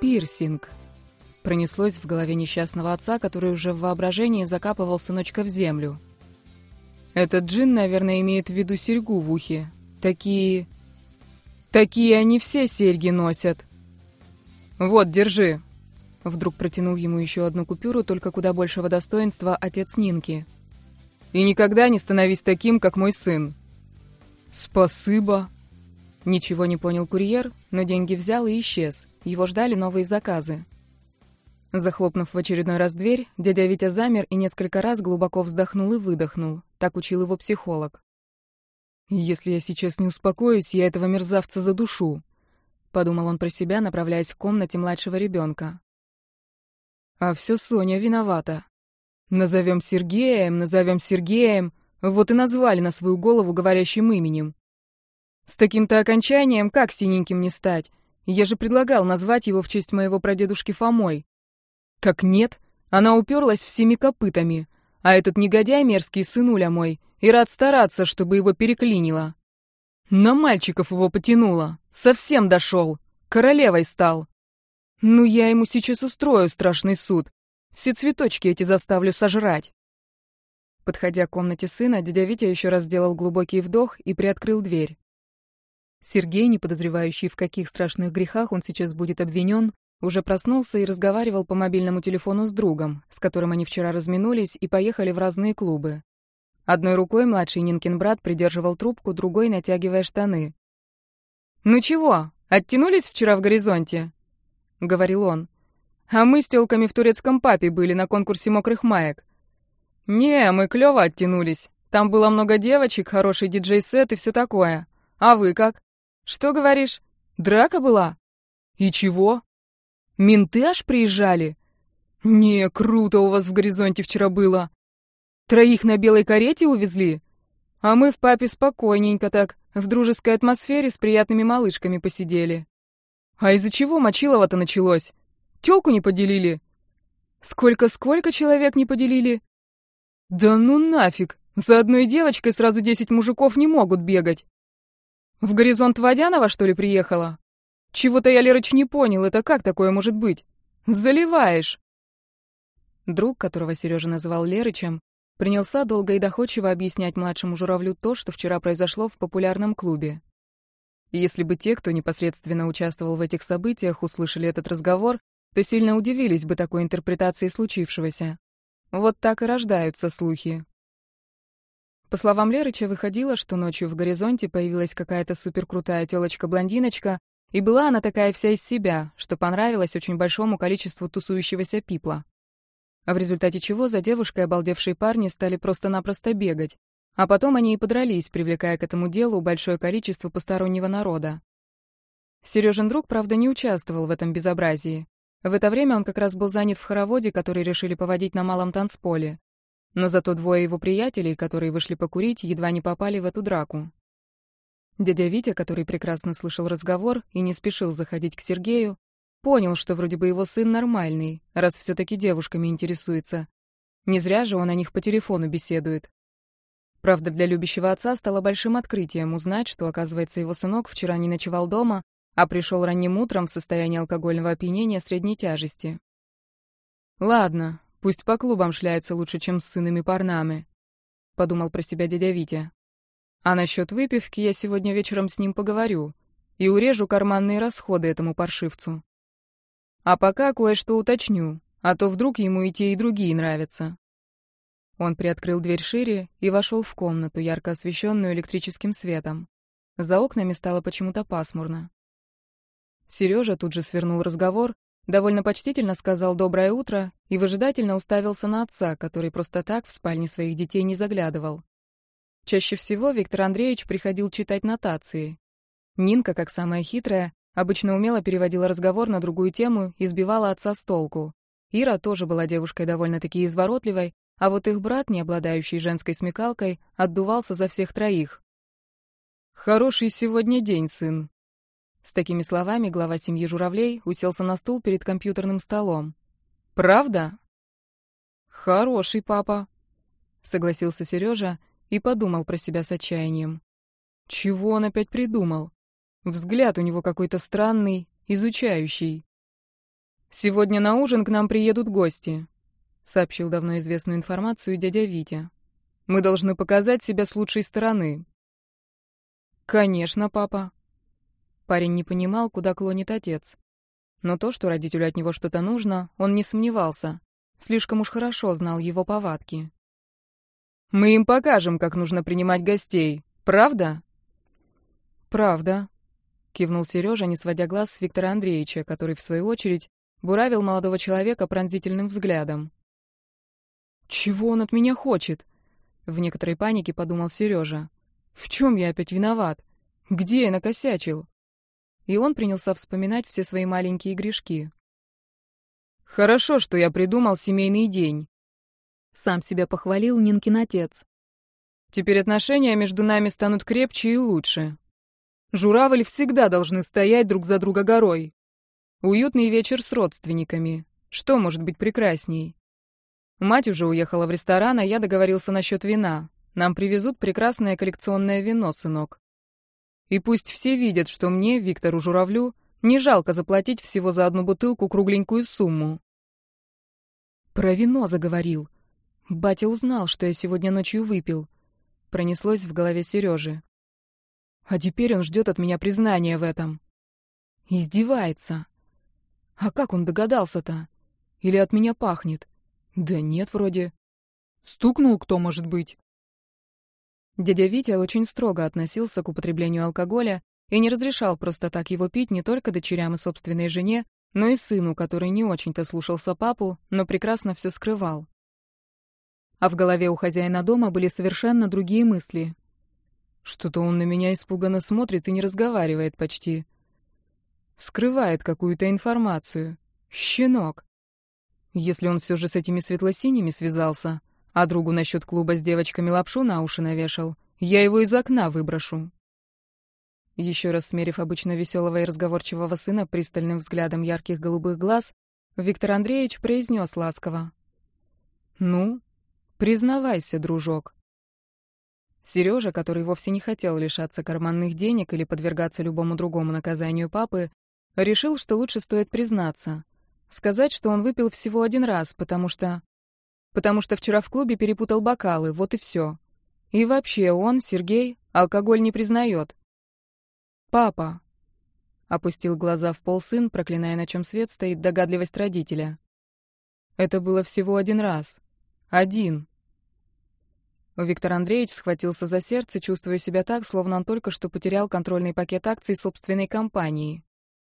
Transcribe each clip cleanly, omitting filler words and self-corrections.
Пирсинг. Пронеслось в голове несчастного отца, который уже в воображении закапывал сыночка в землю. Этот джин, наверное, имеет в виду серьгу в ухе. Такие они все серьги носят. Вот, держи. Вдруг протянул ему еще одну купюру, только куда большего достоинства отец Нинки. И никогда не становись таким, как мой сын. Спасибо. Ничего не понял курьер, но деньги взял и исчез. Его ждали новые заказы. Захлопнув в очередной раз дверь, дядя Витя замер и несколько раз глубоко вздохнул и выдохнул. Так учил его психолог. «Если я сейчас не успокоюсь, я этого мерзавца задушу», — подумал он про себя, направляясь к комнате младшего ребенка. «А все Соня виновата. Назовем Сергеем, вот и назвали на свою голову говорящим именем. С таким-то окончанием как синеньким не стать? Я же предлагал назвать его в честь моего прадедушки Фомой. Так нет, она уперлась всеми копытами, а этот негодяй мерзкий сынуля мой и рад стараться, чтобы его переклинило. На мальчиков его потянуло, совсем дошел, королевой стал. Ну я ему сейчас устрою страшный суд, все цветочки эти заставлю сожрать». Подходя к комнате сына, дядя Витя еще раз сделал глубокий вдох и приоткрыл дверь. Сергей, не подозревающий, в каких страшных грехах он сейчас будет обвинен, уже проснулся и разговаривал по мобильному телефону с другом, с которым они вчера разминулись и поехали в разные клубы. Одной рукой младший Нинкин брат придерживал трубку, другой натягивая штаны. «Ну чего, оттянулись вчера в горизонте?» — говорил он. «А мы с тёлками в турецком пабе были на конкурсе мокрых маек». «Не, мы клёво оттянулись. Там было много девочек, хороший диджей-сет и всё такое. А вы как? Что говоришь? Драка была? И чего? Менты аж приезжали? Не, круто у вас в горизонте вчера было. Троих на белой карете увезли? А мы в пабе спокойненько так, в дружеской атмосфере с приятными малышками посидели. А из-за чего мочилово-то началось? Тёлку не поделили? Сколько человек не поделили? Да ну нафиг, за одной девочкой сразу 10 мужиков не могут бегать. В горизонт Водянова, что ли, приехала? Чего-то я, Лерыч, не понял, это как такое может быть? Заливаешь!» Друг, которого Сережа называл Лерычем, принялся долго и доходчиво объяснять младшему журавлю то, что вчера произошло в популярном клубе. Если бы те, кто непосредственно участвовал в этих событиях, услышали этот разговор, то сильно удивились бы такой интерпретации случившегося. Вот так и рождаются слухи. По словам Лерыча, выходило, что ночью в горизонте появилась какая-то суперкрутая тёлочка-блондиночка, и была она такая вся из себя, что понравилась очень большому количеству тусующегося пипла. А в результате чего за девушкой обалдевшие парни стали просто-напросто бегать, а потом они и подрались, привлекая к этому делу большое количество постороннего народа. Серёжин друг, правда, не участвовал в этом безобразии. В это время он как раз был занят в хороводе, который решили поводить на малом танцполе. Но зато двое его приятелей, которые вышли покурить, едва не попали в эту драку. Дядя Витя, который прекрасно слышал разговор и не спешил заходить к Сергею, понял, что вроде бы его сын нормальный, раз все-таки девушками интересуется. Не зря же он о них по телефону беседует. Правда, для любящего отца стало большим открытием узнать, что, оказывается, его сынок вчера не ночевал дома, а пришел ранним утром в состоянии алкогольного опьянения средней тяжести. «Ладно, пусть по клубам шляется лучше, чем с сынами парнами», — подумал про себя дядя Витя. «А насчет выпивки я сегодня вечером с ним поговорю и урежу карманные расходы этому паршивцу. А пока кое-что уточню, а то вдруг ему и те, и другие нравятся». Он приоткрыл дверь шире и вошел в комнату, ярко освещенную электрическим светом. За окнами стало почему-то пасмурно. Сережа тут же свернул разговор, довольно почтительно сказал «доброе утро» и выжидательно уставился на отца, который просто так в спальне своих детей не заглядывал. Чаще всего Виктор Андреевич приходил читать нотации. Нинка, как самая хитрая, обычно умело переводила разговор на другую тему и сбивала отца с толку. Ира тоже была девушкой довольно-таки изворотливой, а вот их брат, не обладающий женской смекалкой, отдувался за всех троих. «Хороший сегодня день, сын». С такими словами глава семьи журавлей уселся на стул перед компьютерным столом. «Правда?» «Хороший папа», — согласился Сережа и подумал про себя с отчаянием. Чего он опять придумал? Взгляд у него какой-то странный, изучающий. «Сегодня на ужин к нам приедут гости», — сообщил давно известную информацию дядя Витя. «Мы должны показать себя с лучшей стороны». «Конечно, папа». Парень не понимал, куда клонит отец. Но то, что родителю от него что-то нужно, он не сомневался. Слишком уж хорошо знал его повадки. «Мы им покажем, как нужно принимать гостей. Правда?» «Правда», — кивнул Сережа, не сводя глаз с Виктора Андреевича, который, в свою очередь, буравил молодого человека пронзительным взглядом. «Чего он от меня хочет?» — в некоторой панике подумал Сережа. «В чем я опять виноват? Где я накосячил?» И он принялся вспоминать все свои маленькие грешки. «Хорошо, что я придумал семейный день», — сам себя похвалил Нинкин отец. «Теперь отношения между нами станут крепче и лучше. Журавль всегда должны стоять друг за друга горой. Уютный вечер с родственниками. Что может быть прекрасней? Мать уже уехала в ресторан, а я договорился насчет вина. Нам привезут прекрасное коллекционное вино, сынок. И пусть все видят, что мне, Виктору Журавлю, не жалко заплатить всего за одну бутылку кругленькую сумму». Про вино заговорил. Батя узнал, что я сегодня ночью выпил. Пронеслось в голове Сережи. А теперь он ждет от меня признания в этом. Издевается. А как он догадался-то? Или от меня пахнет? Да нет, вроде. Стукнул кто, может быть? Дядя Витя очень строго относился к употреблению алкоголя и не разрешал просто так его пить не только дочерям и собственной жене, но и сыну, который не очень-то слушался папу, но прекрасно все скрывал. А в голове у хозяина дома были совершенно другие мысли. Что-то он на меня испуганно смотрит и не разговаривает почти. Скрывает какую-то информацию. Щенок. Если он все же с этими светло-синими связался, а другу насчет клуба с девочками лапшу на уши навешал, я его из окна выброшу. Еще раз смерив обычно веселого и разговорчивого сына пристальным взглядом ярких голубых глаз, Виктор Андреевич произнес ласково: «Ну, признавайся, дружок». Сережа, который вовсе не хотел лишаться карманных денег или подвергаться любому другому наказанию папы, решил, что лучше стоит признаться. Сказать, что он выпил всего один раз, потому что вчера в клубе перепутал бокалы, вот и все. И вообще он, Сергей, алкоголь не признает. «Папа», — опустил глаза в пол сын, проклиная, на чем свет стоит догадливость родителя. «Это было всего один раз. Один». Виктор Андреевич схватился за сердце, чувствуя себя так, словно он только что потерял контрольный пакет акций собственной компании.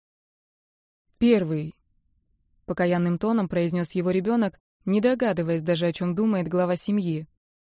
«Первый», — покаянным тоном произнес его ребенок, не догадываясь даже, о чем думает глава семьи.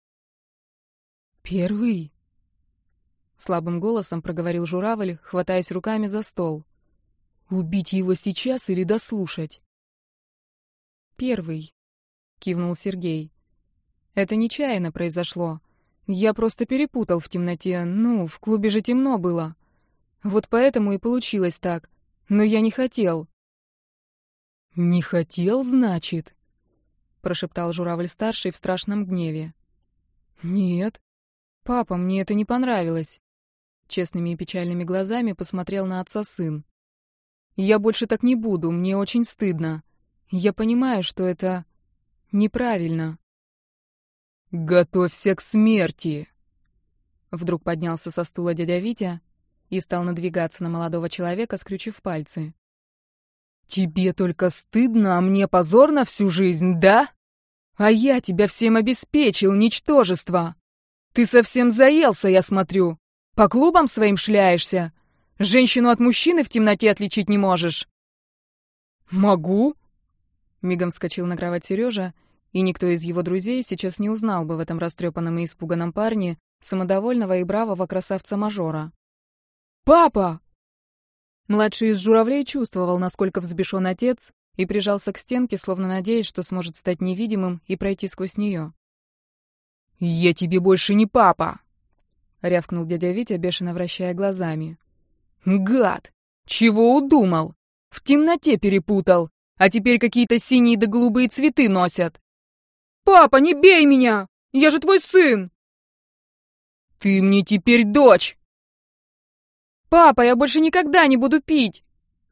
«Первый», — слабым голосом проговорил Журавль, хватаясь руками за стол. «Убить его сейчас или дослушать?» «Первый», — кивнул Сергей. «Это нечаянно произошло. Я просто перепутал в темноте. Ну, в клубе же темно было. Вот поэтому и получилось так. Но я не хотел». «Не хотел, значит?» — прошептал Журавль-старший в страшном гневе. «Нет. Папа, мне это не понравилось». Честными и печальными глазами посмотрел на отца сын. «Я больше так не буду, мне очень стыдно. Я понимаю, что это неправильно». «Готовься к смерти!» Вдруг поднялся со стула дядя Витя и стал надвигаться на молодого человека, скрючив пальцы. «Тебе только стыдно, а мне позор на всю жизнь, да? А я тебя всем обеспечил, ничтожество! Ты совсем заелся, я смотрю. По клубам своим шляешься. Женщину от мужчины в темноте отличить не можешь». «Могу?» Мигом вскочил на кровать Сережа, и никто из его друзей сейчас не узнал бы в этом растрепанном и испуганном парне самодовольного и бравого красавца-мажора. «Папа!» Младший из журавлей чувствовал, насколько взбешен отец, и прижался к стенке, словно надеясь, что сможет стать невидимым и пройти сквозь нее. «Я тебе больше не папа!» — рявкнул дядя Витя, бешено вращая глазами. «Гад! Чего удумал? В темноте перепутал, а теперь какие-то синие да голубые цветы носят!» «Папа, не бей меня! Я же твой сын!» «Ты мне теперь дочь!» «Папа, я больше никогда не буду пить!»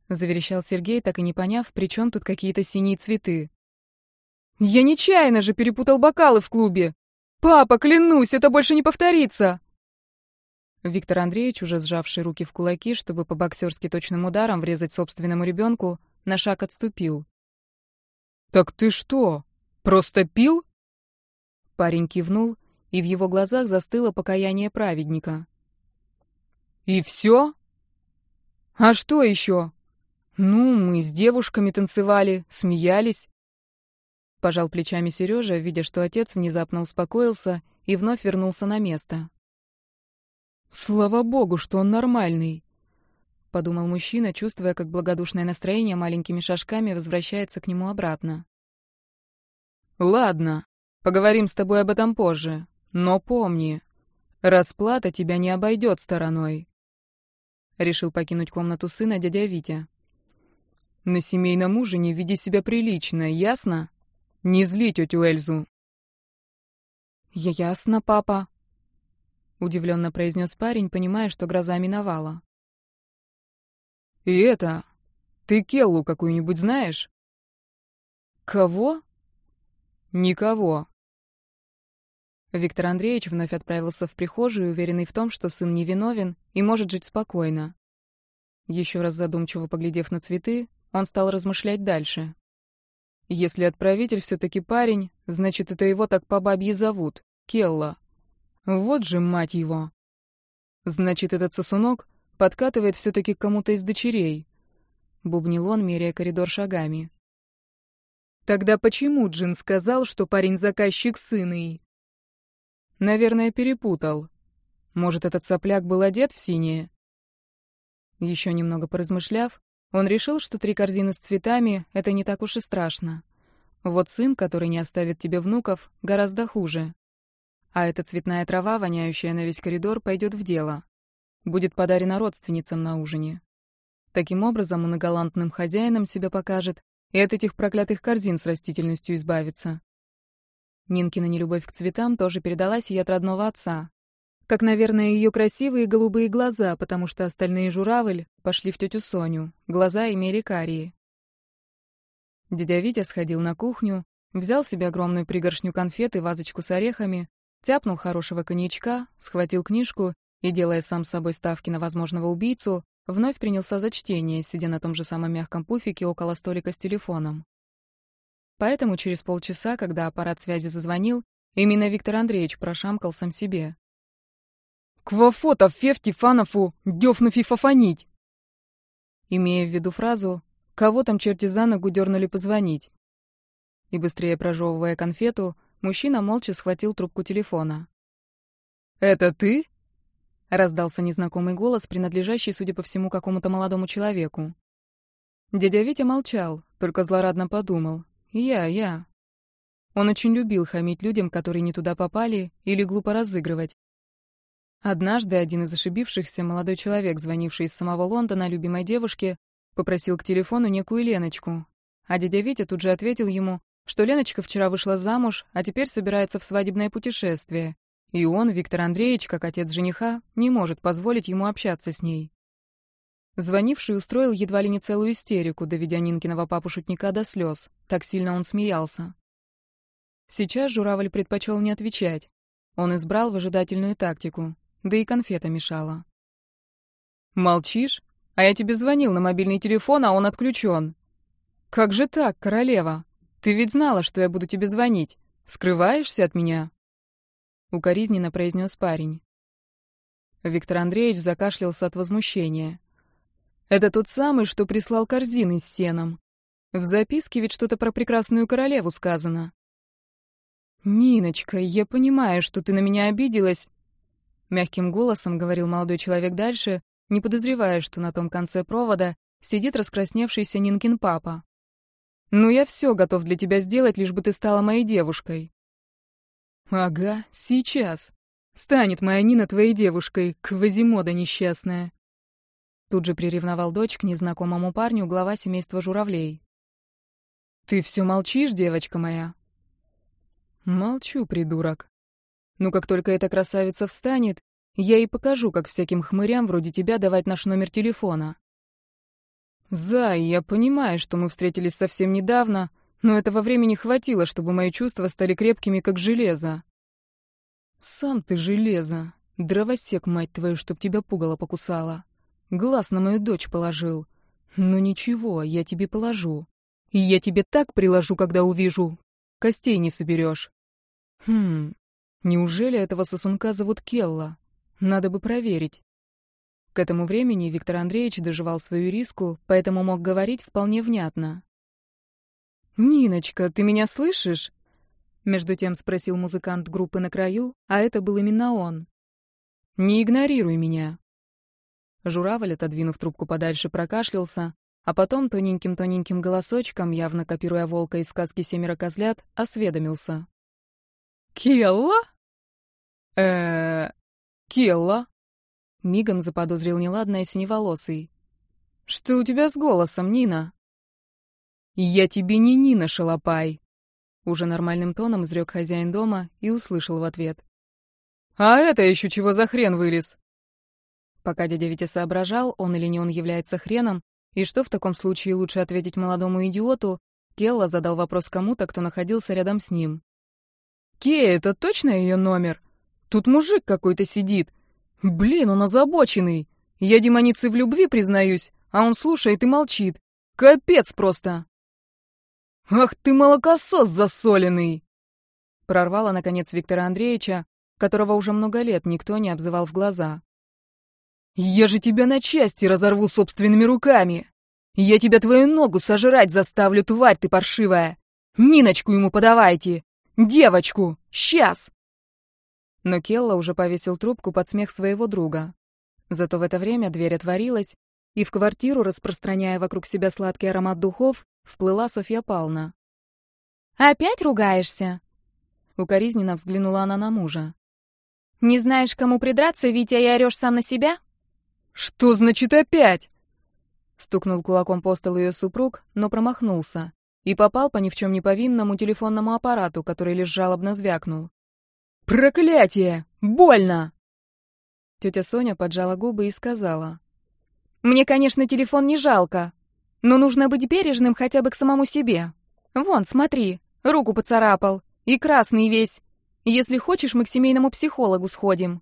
— заверещал Сергей, так и не поняв, при чем тут какие-то синие цветы. «Я нечаянно же перепутал бокалы в клубе! Папа, клянусь, это больше не повторится!» Виктор Андреевич, уже сжавший руки в кулаки, чтобы по-боксерски точным ударом врезать собственному ребенку, на шаг отступил. «Так ты что, просто пил?» Парень кивнул, и в его глазах застыло покаяние праведника. «И все? А что еще? Ну, мы с девушками танцевали, смеялись». Пожал плечами Сережа, видя, что отец внезапно успокоился и вновь вернулся на место. «Слава богу, что он нормальный», — подумал мужчина, чувствуя, как благодушное настроение маленькими шажками возвращается к нему обратно. «Ладно, поговорим с тобой об этом позже, но помни, расплата тебя не обойдет стороной», — решил покинуть комнату сына дядя Витя. «На семейном ужине веди себя прилично, ясно? Не зли тетю Эльзу». «Ясно, папа», — удивленно произнес парень, понимая, что гроза миновала. «И это, ты Келлу какую-нибудь знаешь?» «Кого?» «Никого». Виктор Андреевич вновь отправился в прихожую, уверенный в том, что сын невиновен и может жить спокойно. Еще раз задумчиво поглядев на цветы, он стал размышлять дальше. Если отправитель все-таки парень, значит, это его так по бабье зовут, Келла. Вот же мать его. Значит, этот сосунок подкатывает все-таки к кому-то из дочерей. Бубнил он, меряя коридор шагами. Тогда почему Джин сказал, что парень заказчик сыный? Наверное, перепутал. Может, этот сопляк был одет в синее? Еще немного поразмышляв, он решил, что 3 корзины с цветами — это не так уж и страшно. Вот сын, который не оставит тебе внуков, гораздо хуже. А эта цветная трава, воняющая на весь коридор, пойдет в дело. Будет подарена родственницам на ужине. Таким образом, он и галантным хозяином себя покажет, и от этих проклятых корзин с растительностью избавится. Нинкина нелюбовь к цветам тоже передалась ей от родного отца. Как, наверное, ее красивые голубые глаза, потому что остальные журавль пошли в тетю Соню, глаза имели карие. Дядя Витя сходил на кухню, взял себе огромную пригоршню конфет и вазочку с орехами, тяпнул хорошего коньячка, схватил книжку и, делая сам с собой ставки на возможного убийцу, вновь принялся за чтение, сидя на том же самом мягком пуфике около столика с телефоном. Поэтому через полчаса, когда аппарат связи зазвонил, именно Виктор Андреевич прошамкал сам себе. «Квафота фефти фанафу дёфну фифафонить!» Имея в виду фразу «Кого там черти за ногу дернули позвонить?» И быстрее прожевывая конфету, мужчина молча схватил трубку телефона. «Это ты?» — раздался незнакомый голос, принадлежащий, судя по всему, какому-то молодому человеку. Дядя Витя молчал, только злорадно подумал. Я. Он очень любил хамить людям, которые не туда попали, или глупо разыгрывать. Однажды один из ошибившихся, молодой человек, звонивший из самого Лондона любимой девушке, попросил к телефону некую Леночку. А дядя Витя тут же ответил ему, что Леночка вчера вышла замуж, а теперь собирается в свадебное путешествие. И он, Виктор Андреевич, как отец жениха, не может позволить ему общаться с ней. Звонивший устроил едва ли не целую истерику, доведя Нинкиного папу-шутника до слез. Так сильно он смеялся. Сейчас журавль предпочел не отвечать. Он избрал выжидательную тактику, да и конфета мешала. «Молчишь? А я тебе звонил на мобильный телефон, а он отключен. Как же так, королева? Ты ведь знала, что я буду тебе звонить. Скрываешься от меня?» Укоризненно произнес парень. Виктор Андреевич закашлялся от возмущения. «Это тот самый, что прислал корзины с сеном. В записке ведь что-то про прекрасную королеву сказано». «Ниночка, я понимаю, что ты на меня обиделась», — мягким голосом говорил молодой человек дальше, не подозревая, что на том конце провода сидит раскрасневшийся Нинкин папа. «Но я все готов для тебя сделать, лишь бы ты стала моей девушкой». «Ага, сейчас. Станет моя Нина твоей девушкой, Квазимода несчастная». Тут же приревновал дочь к незнакомому парню глава семейства журавлей. «Ты все молчишь, девочка моя?» «Молчу, придурок. Ну, как только эта красавица встанет, я ей покажу, как всяким хмырям вроде тебя давать наш номер телефона». «Зай, я понимаю, что мы встретились совсем недавно, но этого времени хватило, чтобы мои чувства стали крепкими, как железо». «Сам ты железо. Дровосек, мать твою, чтоб тебя пугало покусало. Глаз на мою дочь положил. Ну ничего, я тебе положу. И я тебе так приложу, когда увижу. Костей не соберешь. Неужели этого сосунка зовут Келла? Надо бы проверить». К этому времени Виктор Андреевич доживал свою риску, поэтому мог говорить вполне внятно. «Ниночка, ты меня слышишь?» Между тем спросил музыкант группы «На краю», а это был именно он. «Не игнорируй меня». Журавль, отодвинув трубку подальше, прокашлялся, а потом тоненьким-тоненьким голосочком, явно копируя волка из сказки «Семеро козлят», осведомился. «Келла?» Келла?» Мигом заподозрил неладное синеволосый. «Что у тебя с голосом, Нина?» «Я тебе не Нина, шалопай!» Уже нормальным тоном изрек хозяин дома и услышал в ответ. «А это еще чего за хрен вылез?» Пока дядя Витя соображал, он или не он является хреном, и что в таком случае лучше ответить молодому идиоту, Келла задал вопрос кому-то, кто находился рядом с ним. «Кея, это точно ее номер? Тут мужик какой-то сидит. Блин, он озабоченный. Я демонице в любви признаюсь, а он слушает и молчит. Капец просто!» «Ах ты молокосос засоленный!» Прорвало, наконец, Виктора Андреевича, которого уже много лет никто не обзывал в глаза. «Я же тебя на части разорву собственными руками! Я тебя твою ногу сожрать заставлю, тварь ты паршивая! Ниночку ему подавайте! Девочку! Сейчас!» Но Келла уже повесил трубку под смех своего друга. Зато в это время дверь отворилась, и в квартиру, распространяя вокруг себя сладкий аромат духов, вплыла Софья Павловна. «Опять ругаешься?» Укоризненно взглянула она на мужа. «Не знаешь, кому придраться, Витя, и орешь сам на себя?» «Что значит опять?» Стукнул кулаком по столу ее супруг, но промахнулся и попал по ни в чем не повинному телефонному аппарату, который лишь жалобно звякнул. «Проклятие! Больно!» Тетя Соня поджала губы и сказала. «Мне, конечно, телефон не жалко, но нужно быть бережным хотя бы к самому себе. Вон, смотри, руку поцарапал, и красный весь. Если хочешь, мы к семейному психологу сходим».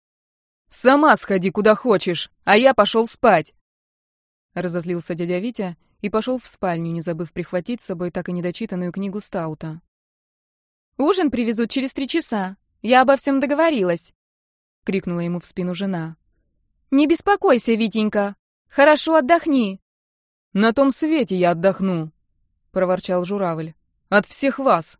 «Сама сходи куда хочешь, а я пошел спать!» Разозлился дядя Витя и пошел в спальню, не забыв прихватить с собой так и недочитанную книгу Стаута. «Ужин привезут через 3 часа. Я обо всем договорилась», — крикнула ему в спину жена. «Не беспокойся, Витенька. Хорошо отдохни». «На том свете я отдохну», — проворчал Журавль. «От всех вас».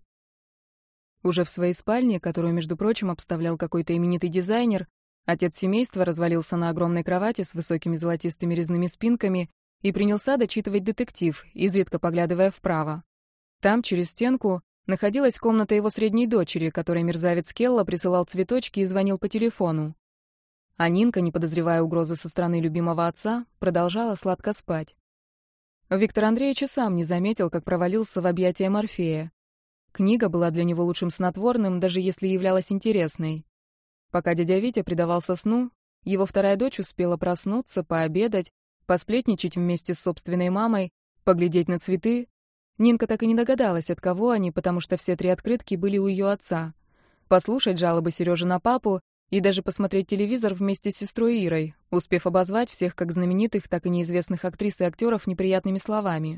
Уже в своей спальне, которую, между прочим, обставлял какой-то именитый дизайнер, отец семейства развалился на огромной кровати с высокими золотистыми резными спинками и принялся дочитывать детектив, изредка поглядывая вправо. Там, через стенку, находилась комната его средней дочери, которой мерзавец Келла присылал цветочки и звонил по телефону. А Нинка, не подозревая угрозы со стороны любимого отца, продолжала сладко спать. Виктор Андреевич и сам не заметил, как провалился в объятия Морфея. Книга была для него лучшим снотворным, даже если являлась интересной. Пока дядя Витя предавался сну, его вторая дочь успела проснуться, пообедать, посплетничать вместе с собственной мамой, поглядеть на цветы. Нинка так и не догадалась, от кого они, потому что все 3 открытки были у ее отца. Послушать жалобы Сережи на папу и даже посмотреть телевизор вместе с сестрой Ирой, успев обозвать всех как знаменитых, так и неизвестных актрис и актеров неприятными словами.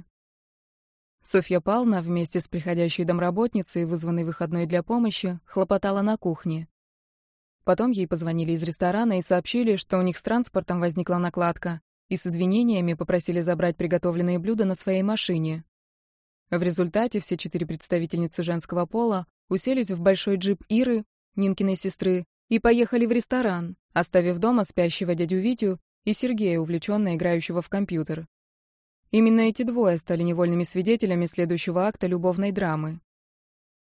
Софья Павловна вместе с приходящей домработницей, вызванной выходной для помощи, хлопотала на кухне. Потом ей позвонили из ресторана и сообщили, что у них с транспортом возникла накладка, и с извинениями попросили забрать приготовленные блюда на своей машине. В результате все 4 представительницы женского пола уселись в большой джип Иры, Нинкиной сестры, и поехали в ресторан, оставив дома спящего дядю Витю и Сергея, увлеченно играющего в компьютер. Именно эти двое стали невольными свидетелями следующего акта любовной драмы.